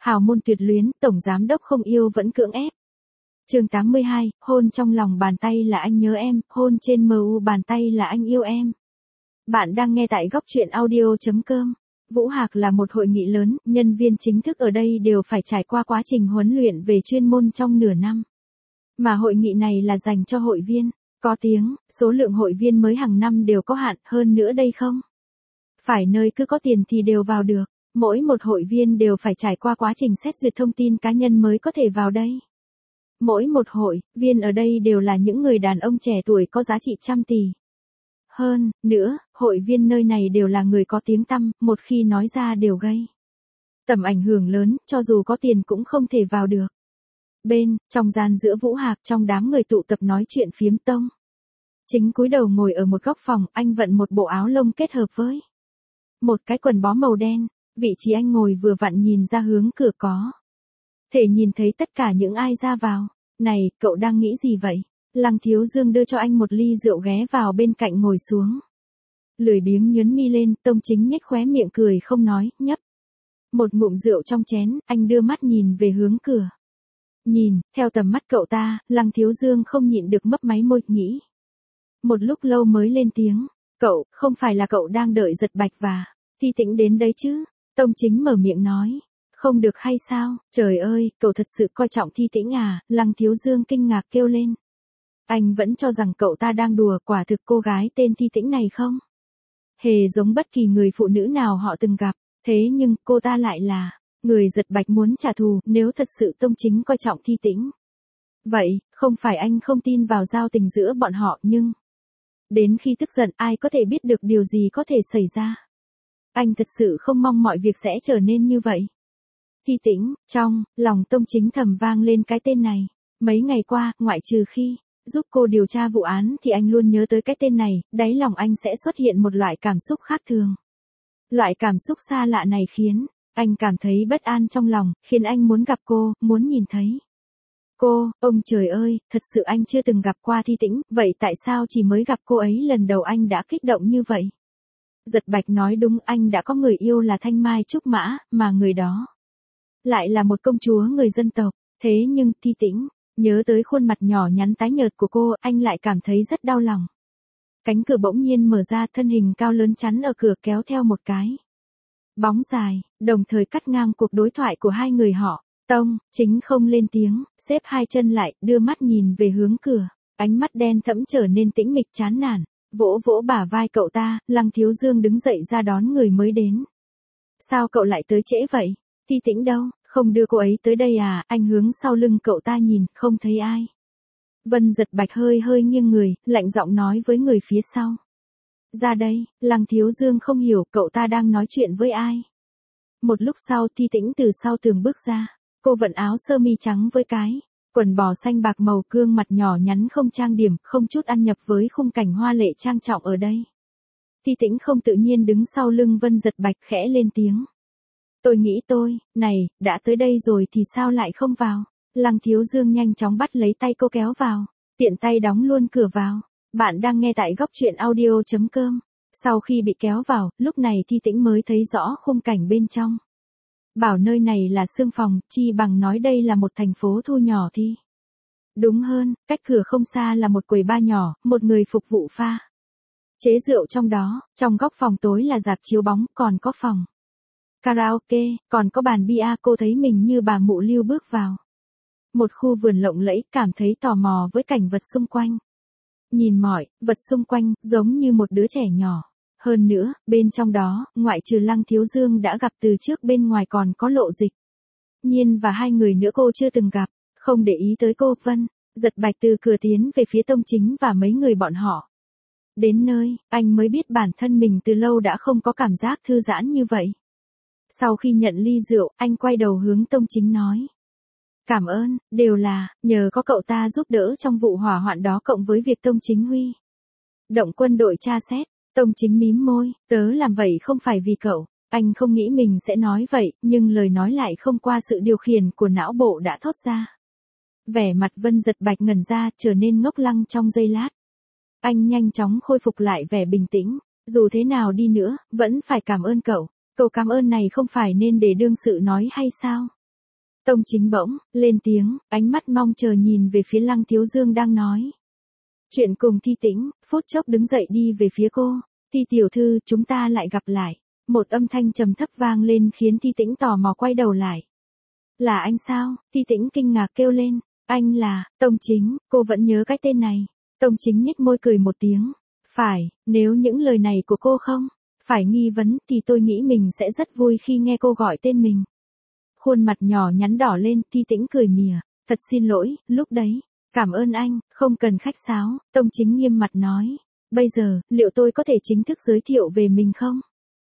Hào môn tuyệt luyến, tổng giám đốc không yêu vẫn cưỡng ép. Chương 82, hôn trong lòng bàn tay là anh nhớ em, hôn trên MU bàn tay là anh yêu em. Bạn đang nghe tại góc truyện audio.com. Vũ Hạc là một hội nghị lớn, nhân viên chính thức ở đây đều phải trải qua quá trình huấn luyện về chuyên môn trong nửa năm. Mà hội nghị này là dành cho hội viên, có tiếng, số lượng hội viên mới hàng năm đều có hạn, hơn nữa đây không phải nơi cứ có tiền thì đều vào được, mỗi một hội viên đều phải trải qua quá trình xét duyệt thông tin cá nhân mới có thể vào đây. Mỗi một hội viên ở đây đều là những người đàn ông trẻ tuổi có giá trị trăm tỷ. Hơn nữa, hội viên nơi này đều là người có tiếng tăm, một khi nói ra đều gây tầm ảnh hưởng lớn, cho dù có tiền cũng không thể vào được. Trong gian giữa Vũ Hạc, trong đám người tụ tập nói chuyện phiếm Tông Chính cúi đầu ngồi ở một góc phòng, anh vận một bộ áo lông kết hợp với một cái quần bó màu đen, vị trí anh ngồi vừa vặn nhìn ra hướng cửa có thể nhìn thấy tất cả những ai ra vào. Này, cậu đang nghĩ gì vậy? Lăng Thiếu Dương đưa cho anh một ly rượu ghé vào bên cạnh ngồi xuống. Lười biếng nhớn mi lên, Tông Chính nhếch khóe miệng cười không nói, nhấp một ngụm rượu trong chén, anh đưa mắt nhìn về hướng cửa. Nhìn, theo tầm mắt cậu ta, Lăng Thiếu Dương không nhịn được mấp máy môi, nghĩ. Một lúc lâu mới lên tiếng, cậu, không phải là cậu đang đợi Giật Bạch và Thi Tĩnh đến đấy chứ? Tông Chính mở miệng nói. Không được hay sao? Trời ơi, cậu thật sự coi trọng Thi Tĩnh à? Lăng Thiếu Dương kinh ngạc kêu lên. Anh vẫn cho rằng cậu ta đang đùa, quả thực cô gái tên Thi Tĩnh này không hề giống bất kỳ người phụ nữ nào họ từng gặp, thế nhưng cô ta lại là người Giật Bạch muốn trả thù. Nếu thật sự Tông Chính coi trọng Thi Tĩnh, vậy, không phải anh không tin vào giao tình giữa bọn họ, nhưng đến khi tức giận ai có thể biết được điều gì có thể xảy ra. Anh thật sự không mong mọi việc sẽ trở nên như vậy. Thi Tĩnh, trong lòng Tông Chính thầm vang lên cái tên này. Mấy ngày qua, ngoại trừ khi giúp cô điều tra vụ án thì anh luôn nhớ tới cái tên này, đáy lòng anh sẽ xuất hiện một loại cảm xúc khác thường. Loại cảm xúc xa lạ này khiến anh cảm thấy bất an trong lòng, khiến anh muốn gặp cô, muốn nhìn thấy cô. Ông trời ơi, thật sự anh chưa từng gặp qua Thi Tĩnh, vậy tại sao chỉ mới gặp cô ấy lần đầu anh đã kích động như vậy? Giật Bạch nói đúng, anh đã có người yêu là Thanh Mai Trúc Mã, mà người đó lại là một công chúa người dân tộc. Thế nhưng, Thi Tĩnh, nhớ tới khuôn mặt nhỏ nhắn tái nhợt của cô, anh lại cảm thấy rất đau lòng. Cánh cửa bỗng nhiên mở ra, thân hình cao lớn chắn ở cửa kéo theo một cái bóng dài, đồng thời cắt ngang cuộc đối thoại của hai người họ. Tông Chính không lên tiếng, xếp hai chân lại, đưa mắt nhìn về hướng cửa, ánh mắt đen thẫm trở nên tĩnh mịch chán nản, vỗ vỗ bả vai cậu ta. Lăng Thiếu Dương đứng dậy ra đón người mới đến. Sao cậu lại tới trễ vậy? Thi Tĩnh đâu, không đưa cô ấy tới đây à? Anh hướng sau lưng cậu ta nhìn, không thấy ai. Vân Giật Bạch hơi hơi nghiêng người, lạnh giọng nói với người phía sau. Ra đây. Lăng Thiếu Dương không hiểu cậu ta đang nói chuyện với ai. Một lúc sau, Thi Tĩnh từ sau tường bước ra. Cô vận áo sơ mi trắng với cái quần bò xanh bạc màu, gương mặt nhỏ nhắn không trang điểm, không chút ăn nhập với khung cảnh hoa lệ trang trọng ở đây. Thi Tĩnh không tự nhiên đứng sau lưng Vân Giật Bạch, khẽ lên tiếng. Tôi nghĩ này, đã tới đây rồi thì sao lại không vào? Lăng Thiếu Dương nhanh chóng bắt lấy tay cô kéo vào, tiện tay đóng luôn cửa vào. Bạn đang nghe tại góc truyện audio.com. Sau khi bị kéo vào, lúc này Thi Tĩnh mới thấy rõ khung cảnh bên trong. Bảo nơi này là xương phòng, chi bằng nói đây là một thành phố thu nhỏ thì đúng hơn. Cách cửa không xa là một quầy bar nhỏ, một người phục vụ pha chế rượu trong đó. Trong góc phòng tối là rạp chiếu bóng, còn có phòng karaoke, còn có bàn bia. Cô thấy mình như bà mụ Lưu bước vào một khu vườn lộng lẫy, cảm thấy tò mò với cảnh vật xung quanh. Nhìn mọi vật xung quanh, giống như một đứa trẻ nhỏ. Hơn nữa, bên trong đó, ngoại trừ Lăng Thiếu Dương đã gặp từ trước, bên ngoài còn có Lộ Dịch Nhiên và hai người nữa cô chưa từng gặp. Không để ý tới cô, Vân Giật Bạch từ cửa tiến về phía Tông Chính và mấy người bọn họ. Đến nơi, anh mới biết bản thân mình từ lâu đã không có cảm giác thư giãn như vậy. Sau khi nhận ly rượu, anh quay đầu hướng Tông Chính nói. Cảm ơn, đều là nhờ có cậu ta giúp đỡ trong vụ hỏa hoạn đó, cộng với việc Tông Chính huy động quân đội tra xét. Tông Chính mím môi, tớ làm vậy không phải vì cậu. Anh không nghĩ mình sẽ nói vậy, nhưng lời nói lại không qua sự điều khiển của não bộ đã thốt ra. Vẻ mặt Vân Giật Bạch ngẩn ra, trở nên ngốc lăng trong giây lát. Anh nhanh chóng khôi phục lại vẻ bình tĩnh. Dù thế nào đi nữa, vẫn phải cảm ơn cậu. Câu cảm ơn này không phải nên để đương sự nói hay sao? Tông Chính bỗng lên tiếng, ánh mắt mong chờ nhìn về phía Lăng Thiếu Dương đang nói chuyện cùng Thi Tĩnh, phút chốc đứng dậy đi về phía cô. Thi tiểu thư, chúng ta lại gặp lại. Một âm thanh trầm thấp vang lên khiến Thi Tĩnh tò mò quay đầu lại. Là anh sao? Thi Tĩnh kinh ngạc kêu lên. Anh là Tông Chính, cô vẫn nhớ cái tên này. Tông Chính nhếch môi cười một tiếng. Phải, nếu những lời này của cô không phải nghi vấn thì tôi nghĩ mình sẽ rất vui khi nghe cô gọi tên mình. Khuôn mặt nhỏ nhắn đỏ lên, Thi Tĩnh cười mỉa. Thật xin lỗi, lúc đấy. Cảm ơn anh, không cần khách sáo. Tông Chính nghiêm mặt nói. Bây giờ, liệu tôi có thể chính thức giới thiệu về mình không?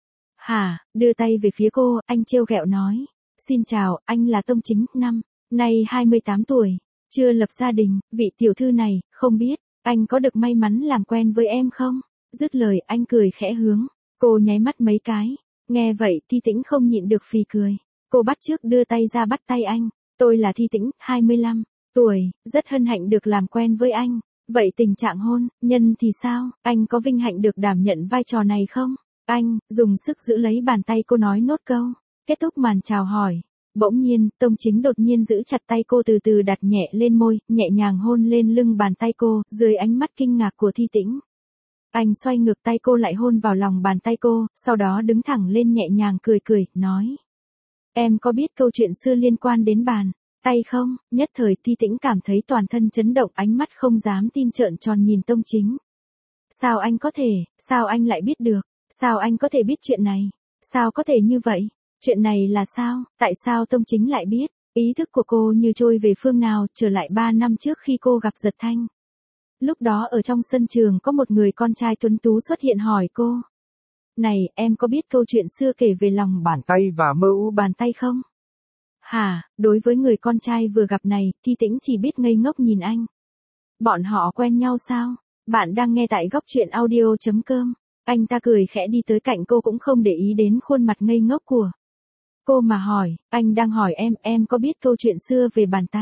Hả, đưa tay về phía cô, anh trêu ghẹo nói. Xin chào, anh là Tông Chính, năm nay 28 tuổi. Chưa lập gia đình, vị tiểu thư này, không biết, anh có được may mắn làm quen với em không? Dứt lời, anh cười khẽ hướng. Cô nháy mắt mấy cái. Nghe vậy, Thi Tĩnh không nhịn được phì cười. Cô bắt chước đưa tay ra bắt tay anh. Tôi là Thi Tĩnh, 25 tuổi, rất hân hạnh được làm quen với anh. Vậy tình trạng hôn nhân thì sao? Anh có vinh hạnh được đảm nhận vai trò này không? Anh dùng sức giữ lấy bàn tay cô nói nốt câu. Kết thúc màn chào hỏi. Bỗng nhiên, Tông Chính đột nhiên giữ chặt tay cô từ từ đặt nhẹ lên môi, nhẹ nhàng hôn lên lưng bàn tay cô, dưới ánh mắt kinh ngạc của Thi Tĩnh. Anh xoay ngược tay cô lại hôn vào lòng bàn tay cô, sau đó đứng thẳng lên nhẹ nhàng cười cười, nói. Em có biết câu chuyện xưa liên quan đến bàn tay không? Nhất thời Thi Tĩnh cảm thấy toàn thân chấn động, ánh mắt không dám tin trợn tròn nhìn Tông Chính. Sao anh có thể, sao anh lại biết được, sao anh có thể biết chuyện này, sao có thể như vậy, chuyện này là sao, tại sao Tông Chính lại biết, ý thức của cô như trôi về phương nào, trở lại 3 năm trước khi cô gặp Giật Thanh. Lúc đó ở trong sân trường có một người con trai tuấn tú xuất hiện hỏi cô. Này, em có biết câu chuyện xưa kể về lòng bàn tay và mơ u bàn tay không? Hả, đối với người con trai vừa gặp này, Thi Tĩnh chỉ biết ngây ngốc nhìn anh. Bọn họ quen nhau sao? Bạn đang nghe tại góc truyện audio.com. Anh ta cười khẽ đi tới cạnh cô cũng không để ý đến khuôn mặt ngây ngốc của cô mà hỏi, anh đang hỏi em có biết câu chuyện xưa về bàn tay?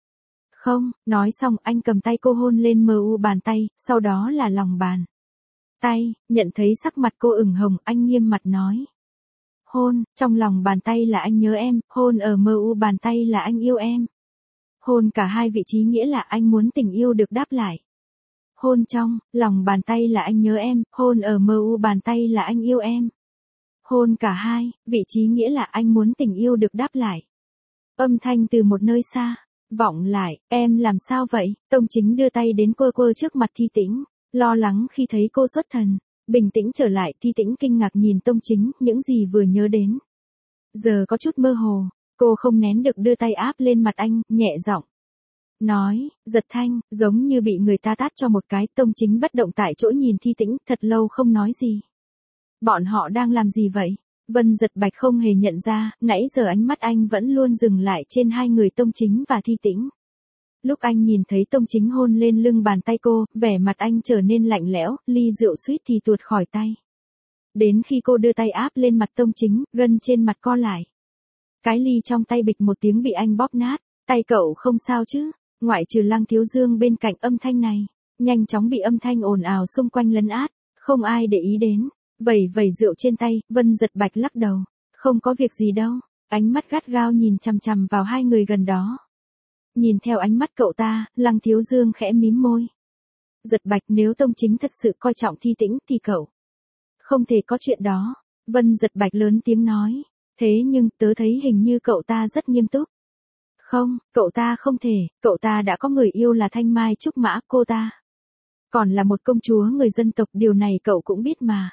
Không, nói xong anh cầm tay cô hôn lên mờ u bàn tay, sau đó là lòng bàn tay, nhận thấy sắc mặt cô ửng hồng, anh nghiêm mặt nói. Hôn, trong lòng bàn tay là anh nhớ em, hôn ở mờ u bàn tay là anh yêu em. Hôn cả hai vị trí nghĩa là anh muốn tình yêu được đáp lại. Hôn trong lòng bàn tay là anh nhớ em, hôn ở mờ u bàn tay là anh yêu em. Hôn cả hai, vị trí nghĩa là anh muốn tình yêu được đáp lại. Âm thanh từ một nơi xa vọng lại, em làm sao vậy? Tông Chính đưa tay đến quơ quơ trước mặt Thi Tĩnh, lo lắng khi thấy cô xuất thần. Bình tĩnh trở lại, Thi Tĩnh kinh ngạc nhìn Tông Chính, những gì vừa nhớ đến giờ có chút mơ hồ, cô không nén được đưa tay áp lên mặt anh, nhẹ giọng nói, Giật Thanh, giống như bị người ta tát cho một cái. Tông Chính bất động tại chỗ nhìn Thi Tĩnh, thật lâu không nói gì. Bọn họ đang làm gì vậy? Vân Giật Bạch không hề nhận ra, nãy giờ ánh mắt anh vẫn luôn dừng lại trên hai người Tông Chính và Thi Tĩnh. Lúc anh nhìn thấy Tông Chính hôn lên lưng bàn tay cô, vẻ mặt anh trở nên lạnh lẽo, ly rượu suýt thì tuột khỏi tay. Đến khi cô đưa tay áp lên mặt Tông Chính, gân trên mặt co lại. Cái ly trong tay bịch một tiếng bị anh bóp nát. Tay cậu không sao chứ? Ngoại trừ Lăng Thiếu Dương bên cạnh, âm thanh này nhanh chóng bị âm thanh ồn ào xung quanh lấn át, không ai để ý đến. Vẩy vẩy rượu trên tay, Vân Giật Bạch lắc đầu. Không có việc gì đâu. Ánh mắt gắt gao nhìn chằm chằm vào hai người gần đó. Nhìn theo ánh mắt cậu ta, Lăng Thiếu Dương khẽ mím môi. Giật Bạch, nếu Tông Chính thật sự coi trọng Thi Tĩnh thì cậu không thể có chuyện đó. Vân Giật Bạch lớn tiếng nói. Thế nhưng, tớ thấy hình như cậu ta rất nghiêm túc. Không, cậu ta không thể, cậu ta đã có người yêu là Thanh Mai Trúc Mã, cô ta còn là một công chúa người dân tộc, điều này cậu cũng biết mà.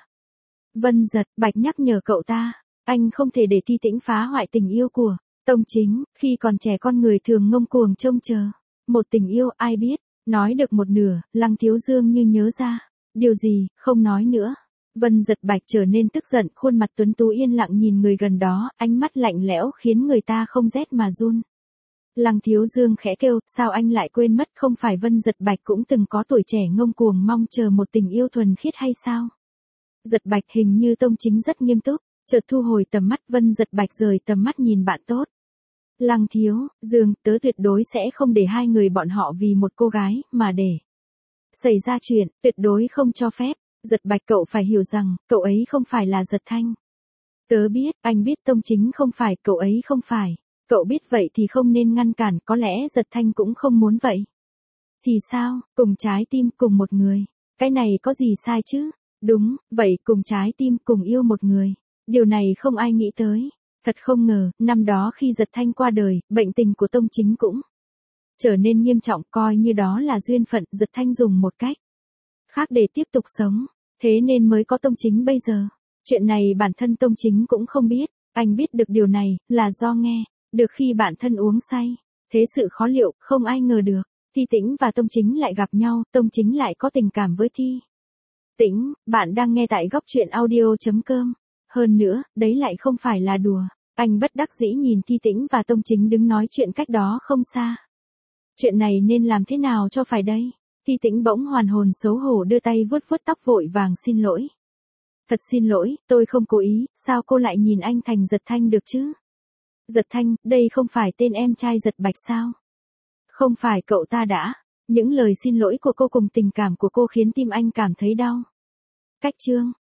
Vân Giật Bạch nhắc nhở cậu ta, anh không thể để Thi Tĩnh phá hoại tình yêu của Tông Chính. Khi còn trẻ con người thường ngông cuồng trông chờ một tình yêu, ai biết. Nói được một nửa, Lăng Thiếu Dương như nhớ ra điều gì, không nói nữa. Vân Giật Bạch trở nên tức giận, khuôn mặt tuấn tú yên lặng nhìn người gần đó, ánh mắt lạnh lẽo khiến người ta không rét mà run. Lăng Thiếu Dương khẽ kêu, sao anh lại quên mất, không phải Vân Giật Bạch cũng từng có tuổi trẻ ngông cuồng mong chờ một tình yêu thuần khiết hay sao? Giật Bạch, hình như Tông Chính rất nghiêm túc, chợt thu hồi tầm mắt. Vân Giật Bạch rời tầm mắt nhìn bạn tốt. Lăng Thiếu Dương, tớ tuyệt đối sẽ không để hai người bọn họ vì một cô gái mà để xảy ra chuyện, tuyệt đối không cho phép. Giật Bạch, cậu phải hiểu rằng, cậu ấy không phải là Giật Thanh. Tớ biết, anh biết Tông Chính không phải, cậu ấy không phải Cậu biết vậy thì không nên ngăn cản, có lẽ Giật Thanh cũng không muốn vậy. Thì sao, cùng trái tim cùng một người. Cái này có gì sai chứ? Đúng, vậy cùng trái tim cùng yêu một người. Điều này không ai nghĩ tới. Thật không ngờ, năm đó khi Giật Thanh qua đời, bệnh tình của Tông Chính cũng trở nên nghiêm trọng, coi như đó là duyên phận, Giật Thanh dùng một cách khác để tiếp tục sống. Thế nên mới có Tông Chính bây giờ. Chuyện này bản thân Tông Chính cũng không biết. Anh biết được điều này, là do nghe được khi bản thân uống say. Thế sự khó liệu, không ai ngờ được. Thi Tĩnh và Tông Chính lại gặp nhau, Tông Chính lại có tình cảm với Thi Tĩnh. Bạn đang nghe tại góc truyện audio.com. Hơn nữa, đấy lại không phải là đùa. Anh bất đắc dĩ nhìn Thi Tĩnh và Tông Chính đứng nói chuyện cách đó không xa. Chuyện này nên làm thế nào cho phải đây? Thi Tĩnh bỗng hoàn hồn xấu hổ đưa tay vuốt vuốt tóc vội vàng xin lỗi. Thật xin lỗi, tôi không cố ý, sao cô lại nhìn anh thành Giật Thanh được chứ? Giật Thanh, đây không phải tên em trai Giật Bạch sao? Không phải cậu ta đã. Những lời xin lỗi của cô cùng tình cảm của cô khiến tim anh cảm thấy đau. Cách chương